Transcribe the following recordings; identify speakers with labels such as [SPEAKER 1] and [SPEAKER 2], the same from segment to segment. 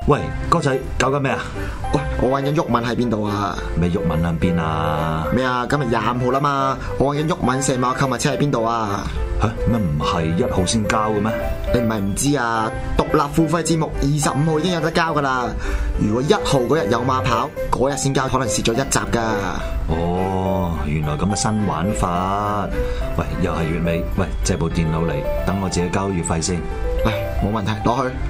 [SPEAKER 1] 喂，哥仔，搞緊咩啊？
[SPEAKER 2] 喂，我揾緊毓民喺邊度啊？
[SPEAKER 1] 咩毓民喺邊啊？
[SPEAKER 2] 咩啊？今日25號啦嘛，我揾緊毓民成碼購物車喺邊度啊？
[SPEAKER 1] 吓，乜唔係1號先交嘅咩？
[SPEAKER 2] 你唔係唔知啊？獨立付費節目25號已經有得交噶啦。如果1號嗰日有馬跑，嗰日先交，可能蝕咗1集噶。
[SPEAKER 1] 哦，原來咁嘅新玩法。喂，又係月尾，喂，借部電腦嚟，等我自己交月費先。
[SPEAKER 2] 嚟，冇問題，攞去。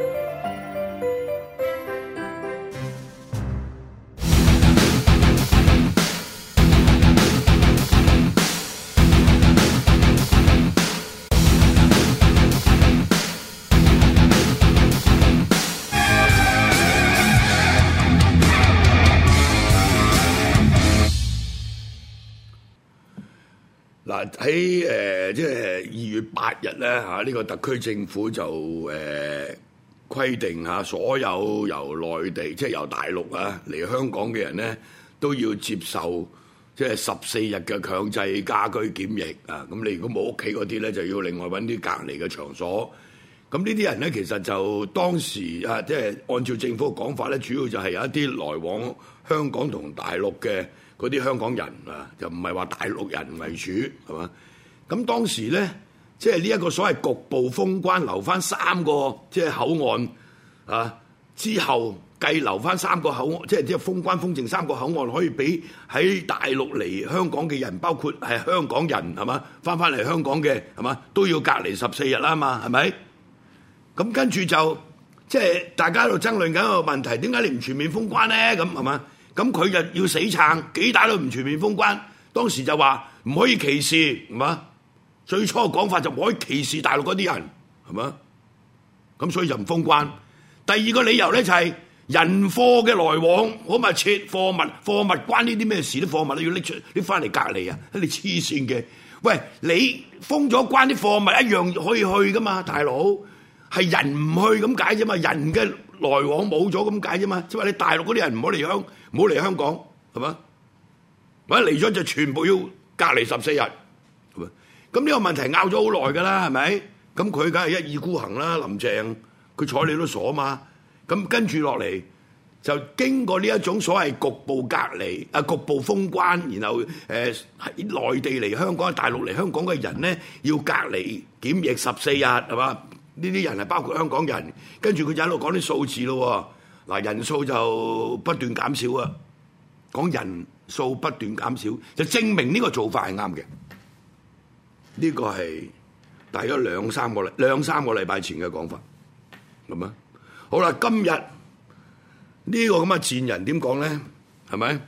[SPEAKER 3] 嗱喺即係2月8日咧嚇，呢個特區政府就規定嚇，所有由內地即係由大陸啊嚟香港嘅人咧，都要接受即係14日嘅強制家居檢疫啊！咁你如果冇屋企嗰啲咧，就要另外揾啲隔離嘅場所。咁呢啲人咧，其實就當時啊，即係按照政府嘅講法咧，主要就係有一啲來往香港同大陸嘅嗰啲香港人啊，就唔係話大陸人為主，係嘛？咁當時咧，即係呢一個所謂局部封關，留翻3個即係口岸啊，之後計留翻3個口岸，即係封關封剩3個口岸，可以俾喺大陸嚟香港嘅人，包括係香港人係嘛，翻嚟香港嘅係嘛，都要隔離14日啦嘛，係咪？咁跟住就即係大家喺度爭論緊一個問題，點解你唔全面封關咧？咁係嘛？咁佢就要死撐，幾大都唔全面封關。當時就話唔可以歧視，係嘛？最初嘅講法就唔可以歧視大陸嗰啲人，係嘛？咁所以就唔封關。第二個理由咧就係人貨嘅來往好密切，貨物關呢啲咩事？啲貨物都要拎翻嚟隔離啊！你黐線嘅，喂，你封咗關，啲貨物一樣可以去噶嘛，大佬？係人唔去咁解啫嘛，人嘅來往冇咗咁解啫嘛，即係話你大陸嗰啲人唔好嚟香港，係嘛？或者嚟咗就全部要隔離14日，係咪？咁呢個問題拗咗好耐㗎啦，係咪？咁佢梗係一意孤行啦，林鄭佢睬你都傻嘛。咁跟住落嚟就經過呢一種所謂局部隔離啊、局部封關，然後喺內地嚟香港、大陸嚟香港嘅人咧要隔離檢疫14日，係嘛？呢啲人係包括香港人，跟住佢就喺度講啲數字咯。嗱，人數就不斷減少啊，講人數不斷減少，就證明呢個做法係啱嘅。呢個係大約兩三個禮拜前嘅講法，係咪？好啦，今日呢個咁嘅賤人點講咧？係咪？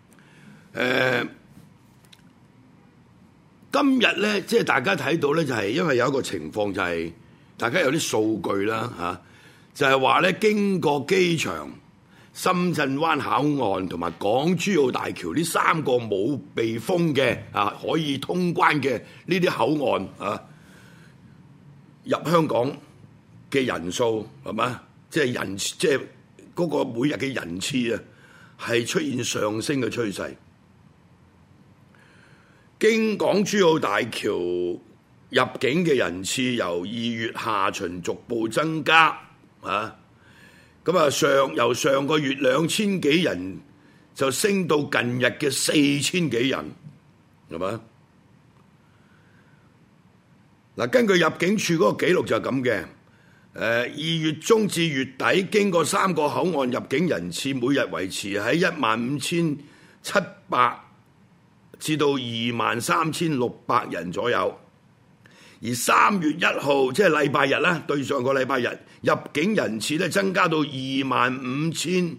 [SPEAKER 3] 今日咧，即係大家睇到咧，就係因為有一個情況就係。大家有啲數據啦嚇，就係話咧，經過機場、深圳灣口岸同埋港珠澳大橋呢3個冇被封嘅啊，可以通關嘅呢啲口岸啊，入香港嘅人數係嘛？即係嗰個每日嘅人次啊，係出現上升嘅趨勢。經港珠澳大橋入境嘅人次由2月下旬逐步增加，啊，咁啊由上個月2000幾人就升到近日嘅4000幾人，係嘛？嗱，根據入境處嗰個記錄就係咁嘅，2月中至月底經過3個口岸入境人次每日維持喺15700至到23600人左右。而3月1號即係禮拜日啦，對上個禮拜日入境人次咧增加到25600，3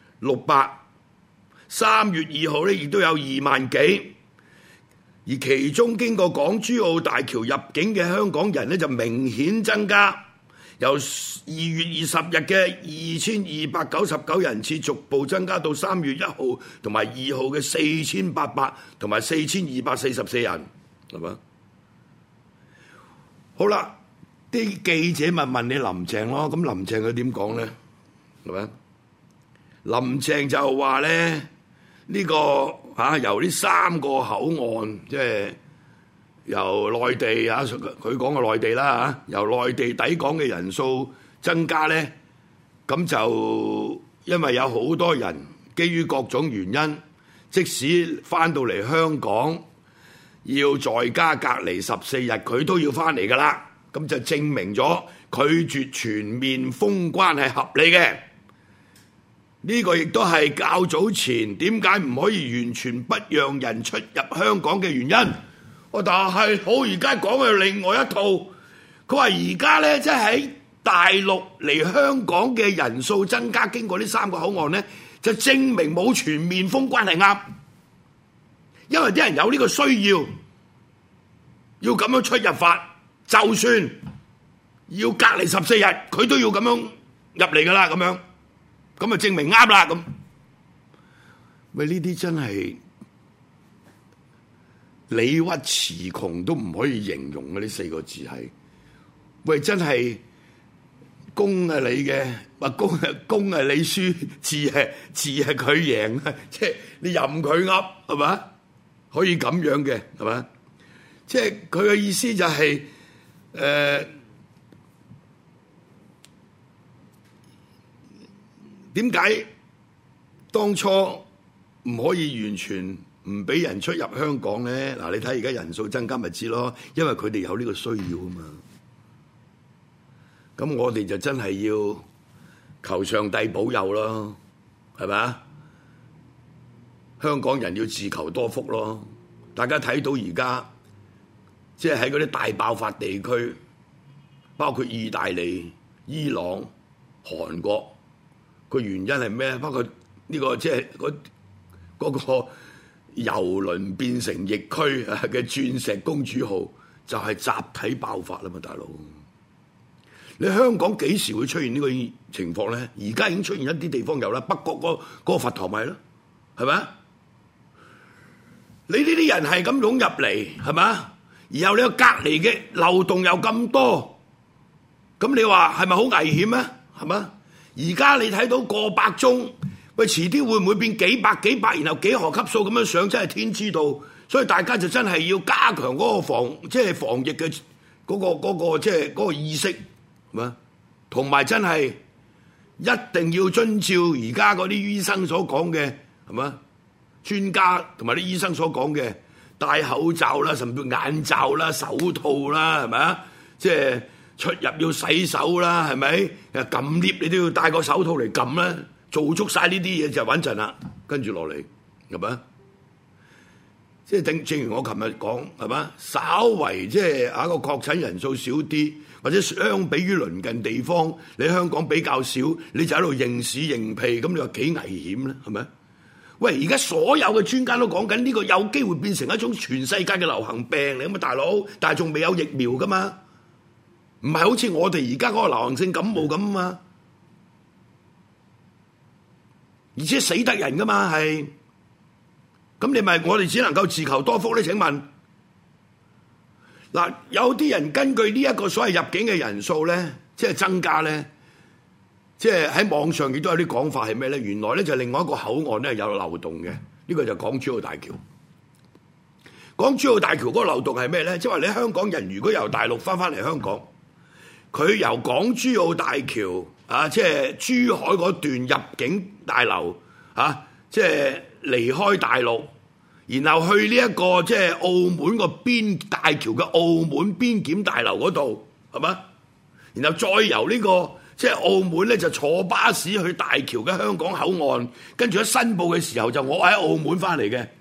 [SPEAKER 3] 月2號咧亦都有2萬幾，而其中經過港珠澳大橋入境嘅香港人咧就明顯增加，由2月20日嘅2299人次逐步增加到3月1號同埋2號嘅4800同埋4244人，係嘛？好啦，啲記者咪問你林鄭咯，咁林鄭佢點講咧？係咪？林鄭就話咧，呢個由呢3個口岸，即係由內地佢講嘅內地啦，由內地抵港嘅人數增加咧， 咁就因為有好多人基於各種原因，即使翻到嚟香港要在家隔離14日，佢都要翻嚟㗎啦。咁就證明咗拒絕全面封關係合理嘅。呢個亦都係較早前點解唔可以完全不讓人出入香港嘅原因。但係好而家講嘅另外一套，佢話而家呢，即係喺大陸嚟香港嘅人數增加，經過呢3個口岸呢，就證明冇全面封關係啱，因為啲人有呢個需要咁樣出入法，就算要隔離14日，佢都要咁樣入嚟㗎啦，咁啊證明啱啦咁。喂，呢啲真係理屈詞窮都唔可以形容嘅，呢4個字係，喂真係公係你嘅，話公係你輸，字係佢贏，即係你任佢噏係嘛？可以咁樣嘅係嘛？即係佢嘅意思就係點解當初唔可以完全唔俾人出入香港咧？嗱，你睇而家人數增加咪知咯，因為佢哋有呢個需要啊嘛。咁我哋就真係要求上帝保佑咯，係咪啊？香港人要自求多福咯。大家睇到而家即係喺嗰啲大爆發地區，包括意大利、伊朗、韓國，個原因係咩？包括呢個即係嗰個郵輪變成疫區嘅鑽石公主號，就係集體爆發啦嘛，大佬！你香港幾時會出現呢個情況咧？而家已經出現一啲地方有啦，北角嗰個佛堂咪咯，係咪？你呢啲人係咁湧入嚟，係咪？然後你個隔離嘅漏洞又咁多，咁你話係咪好危險咧？係咪？而家你睇到過百宗，喂，遲啲會唔會變幾百，然後幾何級數咁樣上，真係天知道。所以大家就真係要加強嗰個防疫嘅嗰個意識，係嘛？同埋真係一定要遵照而家嗰啲醫生所講嘅，係嘛？專家同埋啲醫生所講嘅，戴口罩啦，甚至眼罩啦、手套啦，係咪啊？即係出入要洗手啦，係咪？撳 lift 你都要戴個手套嚟撳啦，做足晒呢啲嘢就穩陣啦。跟住落嚟，係咪？即係正如我琴日講，係嘛？稍為即係一個確診人數少啲，或者相比於鄰近地方，你香港比較少，你就喺度認屎認屁，咁你話幾危險咧？係咪？喂，而家所有嘅專家都講緊呢個有機會變成一種全世界嘅流行病嚟，咁啊大佬，但係仲未有疫苗噶嘛？唔係好似我哋而家嗰個流行性感冒咁啊嘛，而且死得人噶嘛係。咁你咪我哋只能夠自求多福咧？請問嗱，有啲人根據呢一個所謂入境嘅人數咧，即係增加咧，即係喺網上亦都有啲講法係咩咧？原來咧就另外一個口岸咧有漏洞嘅，呢個就港珠澳大橋。港珠澳大橋嗰個漏洞係咩咧？即係話你香港人如果由大陸翻嚟香港，佢由港珠澳大橋啊，即係珠海嗰段入境大樓啊，即係離開大陸。然後去呢一個即係澳門個大橋嘅澳門邊檢大樓嗰度，係嘛？然後再由呢個即係澳門咧就坐巴士去大橋嘅香港口岸，跟住喺申報嘅時候就我喺澳門翻嚟嘅，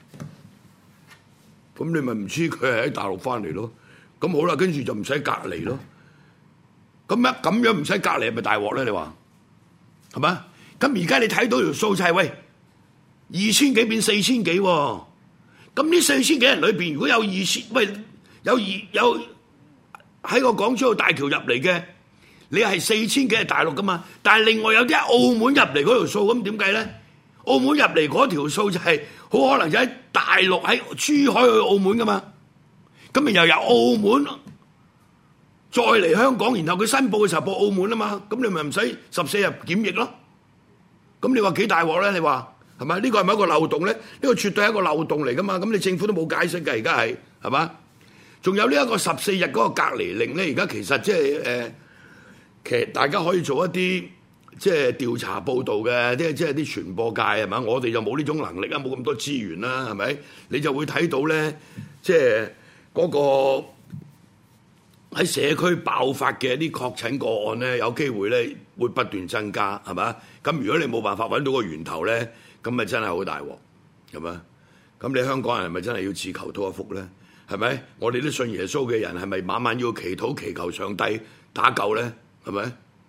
[SPEAKER 3] 咁你咪唔知佢係喺大陸翻嚟咯？咁好啦，跟住就唔使隔離咯。咁樣唔使隔離係咪大鑊咧？你話係嘛？咁而家你睇到條數就係喂。2000幾變4000幾喎，咁呢4000幾人裏邊，如果有2000，喂有喺個港珠澳大橋入嚟嘅，你係4000幾係大陸噶嘛？但係另外有啲喺澳門入嚟嗰條數，咁點計咧？澳門入嚟嗰條數就係好可能就喺大陸喺珠海去澳門噶嘛，咁咪又由澳門再嚟香港，然後佢申報嘅時候報澳門啊嘛，咁你咪唔使14日檢疫咯？咁你話幾大鑊咧？你話？係咪？呢個係咪一個漏洞咧？呢個絕對係一個漏洞嚟噶嘛？咁你政府都冇解釋嘅，而家係嘛？仲有呢一個14日嗰個隔離令咧，而家其實即係其實大家可以做一啲即係調查報導嘅，即係啲傳播界係嘛？我哋就冇呢種能力啊，冇咁多資源啦，係咪？你就會睇到咧，即係嗰個喺社區爆發嘅啲確診個案咧，有機會咧會不斷增加，係嘛？咁如果你冇辦法揾到個源頭咧，咁咪真係好大鑊，係嘛？咁你香港人係咪真係要自求多一福咧？係咪？我哋都信耶穌嘅人係咪晚晚要祈禱祈求上帝打救咧？係咪？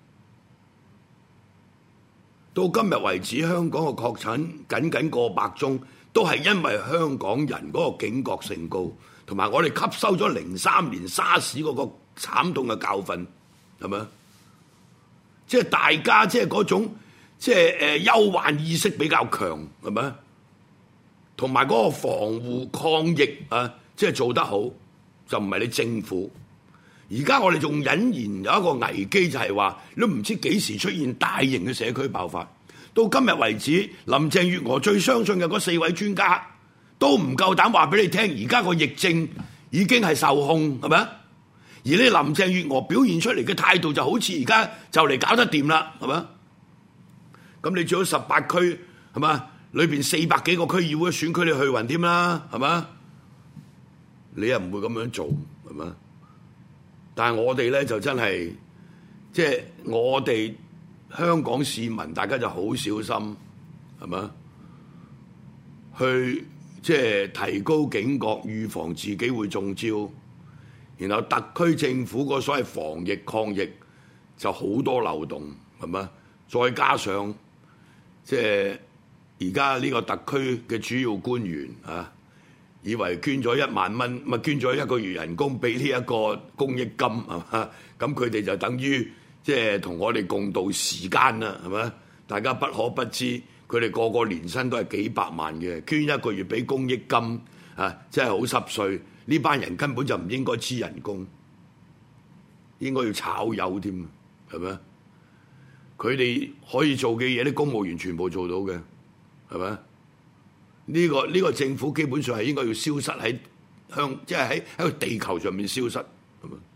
[SPEAKER 3] 到今日為止，香港嘅確診僅過百宗，都係因為香港人嗰個警覺性高，同埋我哋吸收咗03年沙士嗰個慘痛嘅教訓，係咪？即係大家即係嗰種即係憂患意識比較強，係咪？同埋嗰個防護抗疫啊，即係做得好，就唔係你政府。而家我哋仲隱然有一個危機，就係話都唔知幾時出現大型嘅社區爆發。到今日為止，林鄭月娥最相信嘅嗰4位專家都唔夠膽話俾你聽，而家個疫症已經係受控，係咪？而你林鄭月娥表現出嚟嘅態度就好似而家就嚟搞得掂啦，係咪？咁你最好18區係嘛？裏邊400幾個區議會選區你去勻添啦，係嘛？你又唔會咁樣做，係嘛？但係我哋咧就真係，即係我哋香港市民，大家就好小心，係嘛？去即係提高警覺，預防自己會中招。然後特區政府個所謂防疫抗疫就好多漏洞，係嘛？再加上即係而家呢個特區嘅主要官員啊，以為捐咗1萬蚊，咪捐咗1個月人工俾呢一個公益金，係嘛？咁佢哋就等於即係同我哋共度時間啦，係咪？大家不可不知，佢哋個個年薪都係幾百萬嘅，捐1個月俾公益金啊，真係好濕碎。呢班人根本就唔應該黐人工，應該要炒魷添，係咪？佢哋可以做嘅嘢，啲公務員全部做到嘅，係咪？呢個政府基本上係應該要消失喺即係喺個地球上面消失，係咪？